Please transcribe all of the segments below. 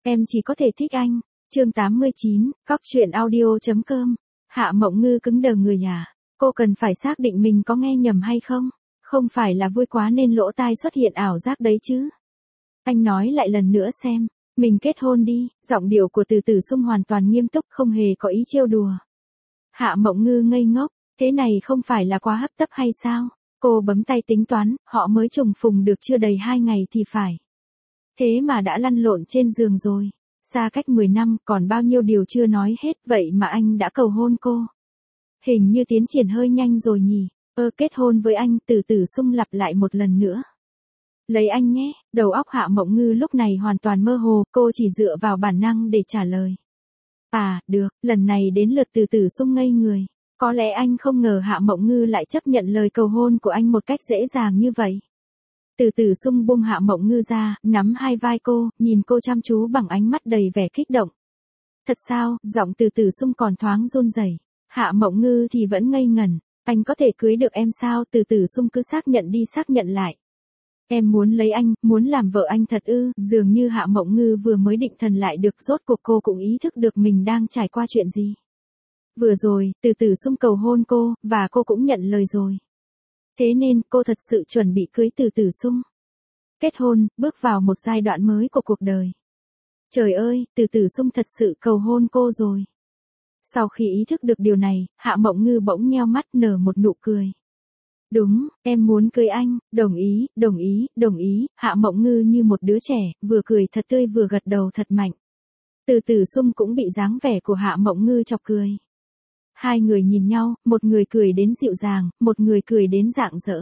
Em chỉ có thể thích anh. Chương 89, Cóc truyện audio.com. Hạ Mộng Ngư cứng đờ người à? Cô cần phải xác định mình có nghe nhầm hay không? Không phải là vui quá nên lỗ tai xuất hiện ảo giác đấy chứ? Anh nói lại lần nữa xem. Mình kết hôn đi. Giọng điệu của Từ Tử Sung hoàn toàn nghiêm túc, không hề có ý trêu đùa. Hạ Mộng Ngư ngây ngốc. Thế này không phải là quá hấp tấp hay sao? Cô bấm tay tính toán, họ mới trùng phùng được chưa đầy 2 ngày thì phải. Thế mà đã lăn lộn trên giường rồi. Xa cách 10 năm, còn bao nhiêu điều chưa nói hết, vậy mà anh đã cầu hôn cô. Hình như tiến triển hơi nhanh rồi nhỉ. Kết hôn với anh. Từ Tử Sung lặp lại một lần nữa. Lấy anh nhé. Đầu óc Hạ Mộng Ngư lúc này hoàn toàn mơ hồ, cô chỉ dựa vào bản năng để trả lời. À, được, lần này đến lượt Từ Tử Sung ngây người. Có lẽ anh không ngờ Hạ Mộng Ngư lại chấp nhận lời cầu hôn của anh một cách dễ dàng như vậy. Từ Tử Sung buông Hạ Mộng Ngư ra, nắm hai vai cô, nhìn cô chăm chú bằng ánh mắt đầy vẻ kích động. Thật sao? Giọng Từ Tử Sung còn thoáng run rẩy. Hạ Mộng Ngư thì vẫn ngây ngẩn. Anh có thể cưới được em sao? Từ Tử Sung cứ xác nhận đi xác nhận lại. Em muốn lấy anh, muốn làm vợ anh thật ư? Dường như Hạ Mộng Ngư vừa mới định thần lại được, rốt cuộc cô cũng ý thức được mình đang trải qua chuyện gì. Vừa rồi, Từ Tử Sung cầu hôn cô, và cô cũng nhận lời rồi. Thế nên, cô thật sự chuẩn bị cưới Từ Tử Sung. Kết hôn, bước vào một giai đoạn mới của cuộc đời. Trời ơi, Từ Tử Sung thật sự cầu hôn cô rồi. Sau khi ý thức được điều này, Hạ Mộng Ngư bỗng nheo mắt nở một nụ cười. Đúng, em muốn cưới anh. Đồng ý, đồng ý, đồng ý. Hạ Mộng Ngư như một đứa trẻ, vừa cười thật tươi vừa gật đầu thật mạnh. Từ Tử Sung cũng bị dáng vẻ của Hạ Mộng Ngư chọc cười. Hai người nhìn nhau, một người cười đến dịu dàng, một người cười đến rạng rỡ.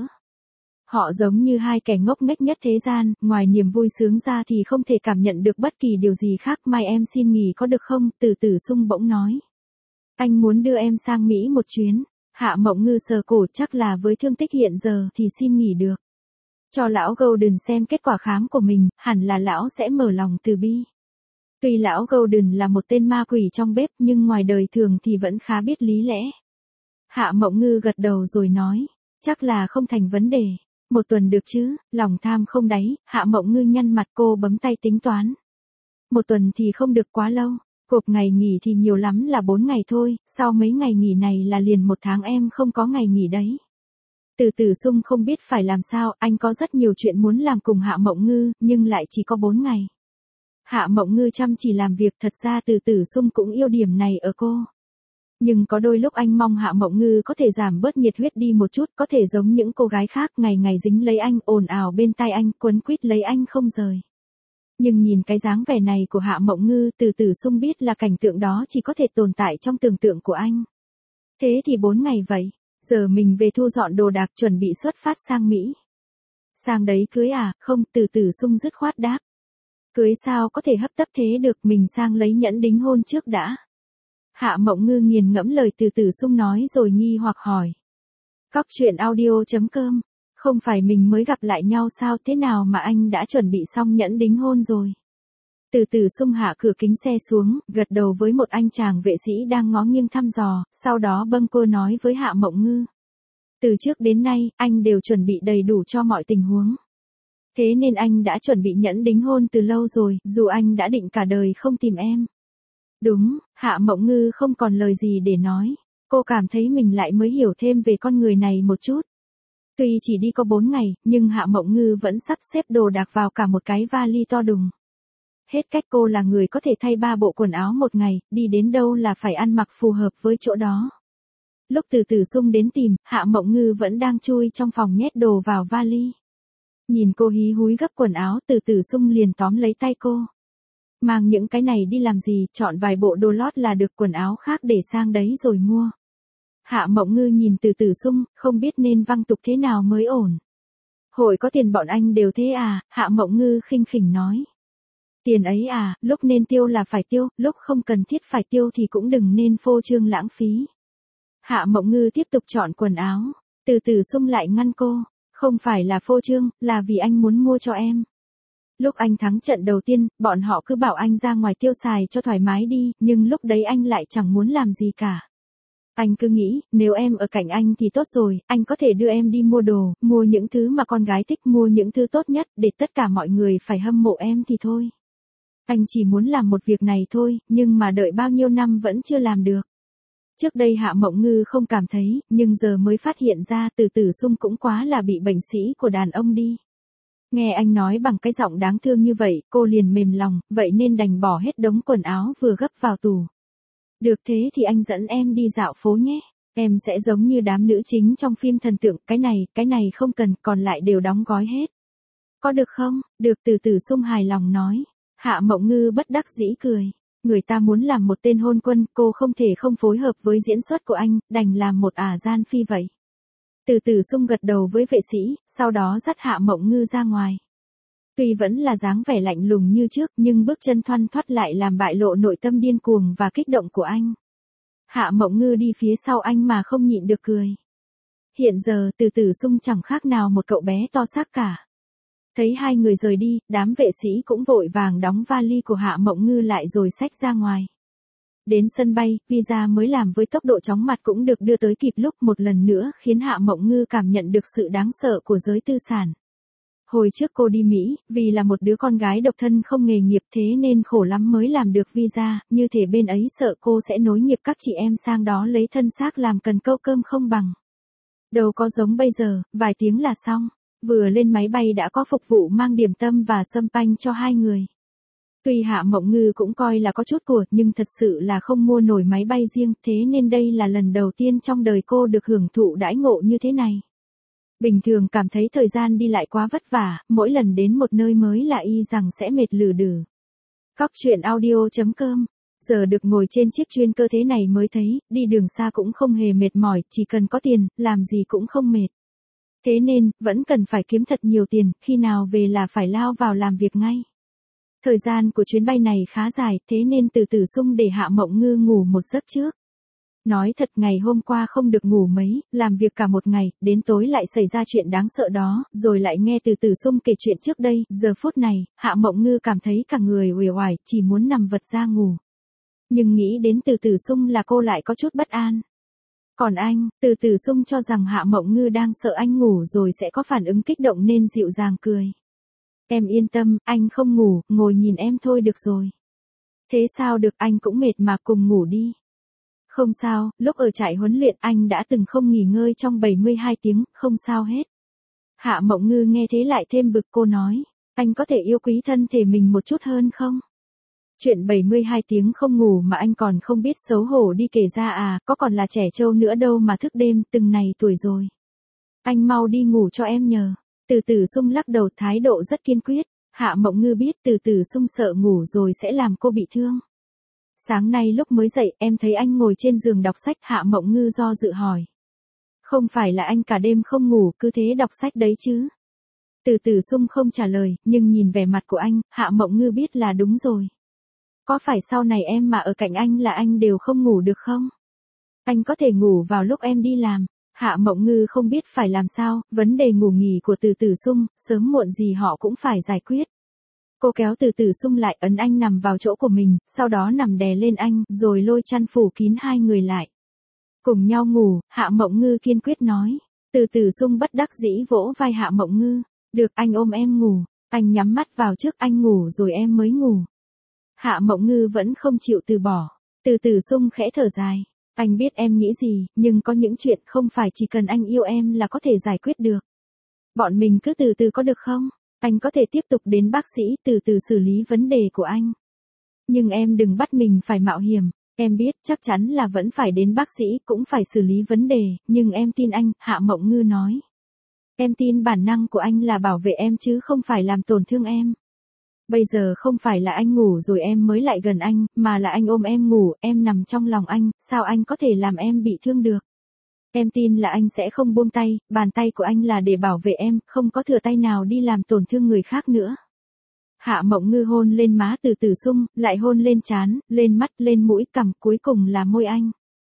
Họ giống như hai kẻ ngốc nghếch nhất thế gian, ngoài niềm vui sướng ra thì không thể cảm nhận được bất kỳ điều gì khác. Mai em xin nghỉ có được không? Từ Tử Sung bỗng nói. Anh muốn đưa em sang Mỹ một chuyến. Hạ Mộng Ngư sờ cổ, chắc là với thương tích hiện giờ thì xin nghỉ được. Cho lão Golden xem kết quả khám của mình, hẳn là lão sẽ mở lòng từ bi. Tuy lão Golden là một tên ma quỷ trong bếp nhưng ngoài đời thường thì vẫn khá biết lý lẽ. Hạ Mộng Ngư gật đầu rồi nói, chắc là không thành vấn đề. 1 tuần được chứ? Lòng tham không đáy, Hạ Mộng Ngư nhăn mặt, cô bấm tay tính toán. 1 tuần thì không được quá lâu. Cộp ngày nghỉ thì nhiều lắm là 4 ngày thôi, sau mấy ngày nghỉ này là liền 1 tháng em không có ngày nghỉ đấy. Từ Tử Sung không biết phải làm sao, anh có rất nhiều chuyện muốn làm cùng Hạ Mộng Ngư, nhưng lại chỉ có 4 ngày. Hạ Mộng Ngư chăm chỉ làm việc, thật ra Từ Tử Sung cũng yêu điểm này ở cô. Nhưng có đôi lúc anh mong Hạ Mộng Ngư có thể giảm bớt nhiệt huyết đi một chút, có thể giống những cô gái khác ngày ngày dính lấy anh, ồn ào bên tai anh, quấn quýt lấy anh không rời. Nhưng nhìn cái dáng vẻ này của Hạ Mộng Ngư, Từ Tử Sung biết là cảnh tượng đó chỉ có thể tồn tại trong tưởng tượng của anh. Thế thì 4 ngày vậy, giờ mình về thu dọn đồ đạc chuẩn bị xuất phát sang Mỹ. Sang đấy cưới à? Không, Từ Tử Sung dứt khoát đáp. Cưới sao có thể hấp tấp thế được, mình sang lấy nhẫn đính hôn trước đã. Hạ Mộng Ngư nghiền ngẫm lời Từ Tử Sung nói rồi nghi hoặc hỏi. Cóc truyện audio.com. Không phải mình mới gặp lại nhau sao, thế nào mà anh đã chuẩn bị xong nhẫn đính hôn rồi? Từ Tử Sung hạ cửa kính xe xuống, gật đầu với một anh chàng vệ sĩ đang ngó nghiêng thăm dò, sau đó bâng quơ nói với Hạ Mộng Ngư. Từ trước đến nay, anh đều chuẩn bị đầy đủ cho mọi tình huống. Thế nên anh đã chuẩn bị nhẫn đính hôn từ lâu rồi, dù anh đã định cả đời không tìm em. Đúng, Hạ Mộng Ngư không còn lời gì để nói. Cô cảm thấy mình lại mới hiểu thêm về con người này một chút. Tuy chỉ đi có 4 ngày, nhưng Hạ Mộng Ngư vẫn sắp xếp đồ đạc vào cả một cái vali to đùng. Hết cách, cô là người có thể thay 3 bộ quần áo một ngày, đi đến đâu là phải ăn mặc phù hợp với chỗ đó. Lúc Từ Tử Sung đến tìm, Hạ Mộng Ngư vẫn đang chui trong phòng nhét đồ vào vali. Nhìn cô hí húi gấp quần áo, Từ Tử Sung liền tóm lấy tay cô. Mang những cái này đi làm gì, chọn vài bộ đồ lót là được, quần áo khác để sang đấy rồi mua. Hạ Mộng Ngư nhìn Từ Tử Sung, không biết nên văng tục thế nào mới ổn. Hội có tiền bọn anh đều thế à? Hạ Mộng Ngư khinh khỉnh nói. Tiền ấy à, lúc nên tiêu là phải tiêu, lúc không cần thiết phải tiêu thì cũng đừng nên phô trương lãng phí. Hạ Mộng Ngư tiếp tục chọn quần áo. Từ Tử Sung lại ngăn cô. Không phải là phô trương, là vì anh muốn mua cho em. Lúc anh thắng trận đầu tiên, bọn họ cứ bảo anh ra ngoài tiêu xài cho thoải mái đi, nhưng lúc đấy anh lại chẳng muốn làm gì cả. Anh cứ nghĩ, nếu em ở cạnh anh thì tốt rồi, anh có thể đưa em đi mua đồ, mua những thứ mà con gái thích, mua những thứ tốt nhất, để tất cả mọi người phải hâm mộ em thì thôi. Anh chỉ muốn làm một việc này thôi, nhưng mà đợi bao nhiêu năm vẫn chưa làm được. Trước đây Hạ Mộng Ngư không cảm thấy, nhưng giờ mới phát hiện ra Từ Tử Sung cũng quá là bị bệnh sĩ của đàn ông đi. Nghe anh nói bằng cái giọng đáng thương như vậy, cô liền mềm lòng, vậy nên đành bỏ hết đống quần áo vừa gấp vào tủ. Được thế thì anh dẫn em đi dạo phố nhé. Em sẽ giống như đám nữ chính trong phim thần tượng, cái này không cần, còn lại đều đóng gói hết. Có được không? Được, Từ Tử Sung hài lòng nói. Hạ Mộng Ngư bất đắc dĩ cười. Người ta muốn làm một tên hôn quân, cô không thể không phối hợp với diễn xuất của anh, đành làm một gian phi vậy. Từ Tử Sung gật đầu với vệ sĩ, sau đó dắt Hạ Mộng Ngư ra ngoài. Tuy vẫn là dáng vẻ lạnh lùng như trước, nhưng bước chân thoăn thoắt lại làm bại lộ nội tâm điên cuồng và kích động của anh. Hạ Mộng Ngư đi phía sau anh mà không nhịn được cười. Hiện giờ Từ Tử Sung chẳng khác nào một cậu bé to xác cả. Thấy hai người rời đi, đám vệ sĩ cũng vội vàng đóng vali của Hạ Mộng Ngư lại rồi xách ra ngoài. Đến sân bay, visa mới làm với tốc độ chóng mặt cũng được đưa tới kịp lúc, một lần nữa khiến Hạ Mộng Ngư cảm nhận được sự đáng sợ của giới tư sản. Hồi trước cô đi Mỹ, vì là một đứa con gái độc thân không nghề nghiệp thế nên khổ lắm mới làm được visa, như thể bên ấy sợ cô sẽ nối nghiệp các chị em sang đó lấy thân xác làm cần câu cơm không bằng. Đâu có giống bây giờ, vài tiếng là xong. Vừa lên máy bay đã có phục vụ mang điểm tâm và sâm panh cho hai người. Tuy Hạ Mộng Ngư cũng coi là có chút của, nhưng thật sự là không mua nổi máy bay riêng, thế nên đây là lần đầu tiên trong đời cô được hưởng thụ đãi ngộ như thế này. Bình thường cảm thấy thời gian đi lại quá vất vả, mỗi lần đến một nơi mới là y rằng sẽ mệt lử đừ. Cóc truyện audio.com. Giờ được ngồi trên chiếc chuyên cơ thế này mới thấy, đi đường xa cũng không hề mệt mỏi, chỉ cần có tiền, làm gì cũng không mệt. Thế nên, vẫn cần phải kiếm thật nhiều tiền, khi nào về là phải lao vào làm việc ngay. Thời gian của chuyến bay này khá dài, thế nên Từ Tử Sung để Hạ Mộng Ngư ngủ một giấc trước. Nói thật ngày hôm qua không được ngủ mấy, làm việc cả một ngày, đến tối lại xảy ra chuyện đáng sợ đó, rồi lại nghe Từ Tử Sung kể chuyện trước đây, giờ phút này, Hạ Mộng Ngư cảm thấy cả người uể oải, chỉ muốn nằm vật ra ngủ. Nhưng nghĩ đến Từ Tử Sung là cô lại có chút bất an. Còn anh, Từ Tử Sung cho rằng Hạ Mộng Ngư đang sợ anh ngủ rồi sẽ có phản ứng kích động nên dịu dàng cười. Em yên tâm, anh không ngủ, ngồi nhìn em thôi được rồi. Thế sao được, anh cũng mệt mà, cùng ngủ đi. Không sao, lúc ở trại huấn luyện anh đã từng không nghỉ ngơi trong 72 tiếng, không sao hết. Hạ Mộng Ngư nghe thế lại thêm bực, cô nói, anh có thể yêu quý thân thể mình một chút hơn không? Chuyện 72 tiếng không ngủ mà anh còn không biết xấu hổ đi kể ra à, có còn là trẻ trâu nữa đâu mà thức đêm, từng này tuổi rồi. Anh mau đi ngủ cho em nhờ. Từ Tử Sung lắc đầu, thái độ rất kiên quyết. Hạ Mộng Ngư biết Từ Tử Sung sợ ngủ rồi sẽ làm cô bị thương. Sáng nay lúc mới dậy, em thấy anh ngồi trên giường đọc sách. Hạ Mộng Ngư do dự hỏi. Không phải là anh cả đêm không ngủ, cứ thế đọc sách đấy chứ? Từ Tử Sung không trả lời, nhưng nhìn vẻ mặt của anh, Hạ Mộng Ngư biết là đúng rồi. Có phải sau này em mà ở cạnh anh là anh đều không ngủ được không? Anh có thể ngủ vào lúc em đi làm. Hạ Mộng Ngư không biết phải làm sao, vấn đề ngủ nghỉ của Từ Tử Sung, sớm muộn gì họ cũng phải giải quyết. Cô kéo Từ Tử Sung lại, ấn anh nằm vào chỗ của mình, sau đó nằm đè lên anh, rồi lôi chăn phủ kín hai người lại. Cùng nhau ngủ, Hạ Mộng Ngư kiên quyết nói. Từ Tử Sung bất đắc dĩ vỗ vai Hạ Mộng Ngư. Được, anh ôm em ngủ, anh nhắm mắt vào trước, anh ngủ rồi em mới ngủ. Hạ Mộng Ngư vẫn không chịu từ bỏ. Từ Tử Sung khẽ thở dài. Anh biết em nghĩ gì, nhưng có những chuyện không phải chỉ cần anh yêu em là có thể giải quyết được. Bọn mình cứ từ từ có được không? Anh có thể tiếp tục đến bác sĩ từ từ xử lý vấn đề của anh. Nhưng em đừng bắt mình phải mạo hiểm. Em biết chắc chắn là vẫn phải đến bác sĩ, cũng phải xử lý vấn đề, nhưng em tin anh, Hạ Mộng Ngư nói. Em tin bản năng của anh là bảo vệ em chứ không phải làm tổn thương em. Bây giờ không phải là anh ngủ rồi em mới lại gần anh, mà là anh ôm em ngủ, em nằm trong lòng anh, sao anh có thể làm em bị thương được? Em tin là anh sẽ không buông tay, bàn tay của anh là để bảo vệ em, không có thừa tay nào đi làm tổn thương người khác nữa. Hạ Mộng Ngư hôn lên má Từ Tử Sung, lại hôn lên trán, lên mắt, lên mũi, cằm, cuối cùng là môi anh.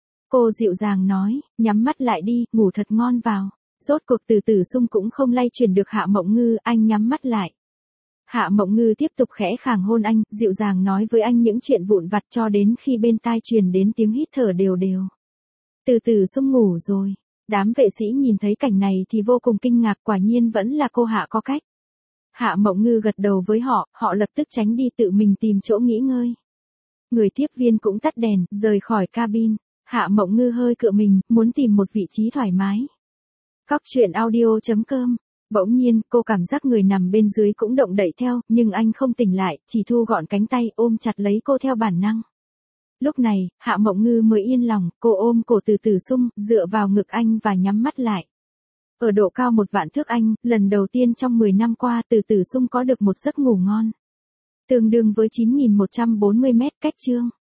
Cô dịu dàng nói, nhắm mắt lại đi, ngủ thật ngon vào. Rốt cuộc Từ Tử Sung cũng không lay chuyển được Hạ Mộng Ngư, anh nhắm mắt lại. Hạ Mộng Ngư tiếp tục khẽ khàng hôn anh, dịu dàng nói với anh những chuyện vụn vặt cho đến khi bên tai truyền đến tiếng hít thở đều đều. Từ Tử Sung ngủ rồi. Đám vệ sĩ nhìn thấy cảnh này thì vô cùng kinh ngạc, quả nhiên vẫn là cô Hạ có cách. Hạ Mộng Ngư gật đầu với họ, họ lập tức tránh đi tự mình tìm chỗ nghỉ ngơi. Người tiếp viên cũng tắt đèn, rời khỏi cabin. Hạ Mộng Ngư hơi cựa mình, muốn tìm một vị trí thoải mái. Cóc truyện audio.com. Bỗng nhiên, cô cảm giác người nằm bên dưới cũng động đậy theo, nhưng anh không tỉnh lại, chỉ thu gọn cánh tay, ôm chặt lấy cô theo bản năng. Lúc này, Hạ Mộng Ngư mới yên lòng, cô ôm cổ từ từ sung, dựa vào ngực anh và nhắm mắt lại. Ở độ cao 1.000 thước anh, lần đầu tiên trong 10 năm qua từ từ sung có được một giấc ngủ ngon. Tương đương với 9.140 mét cách chương.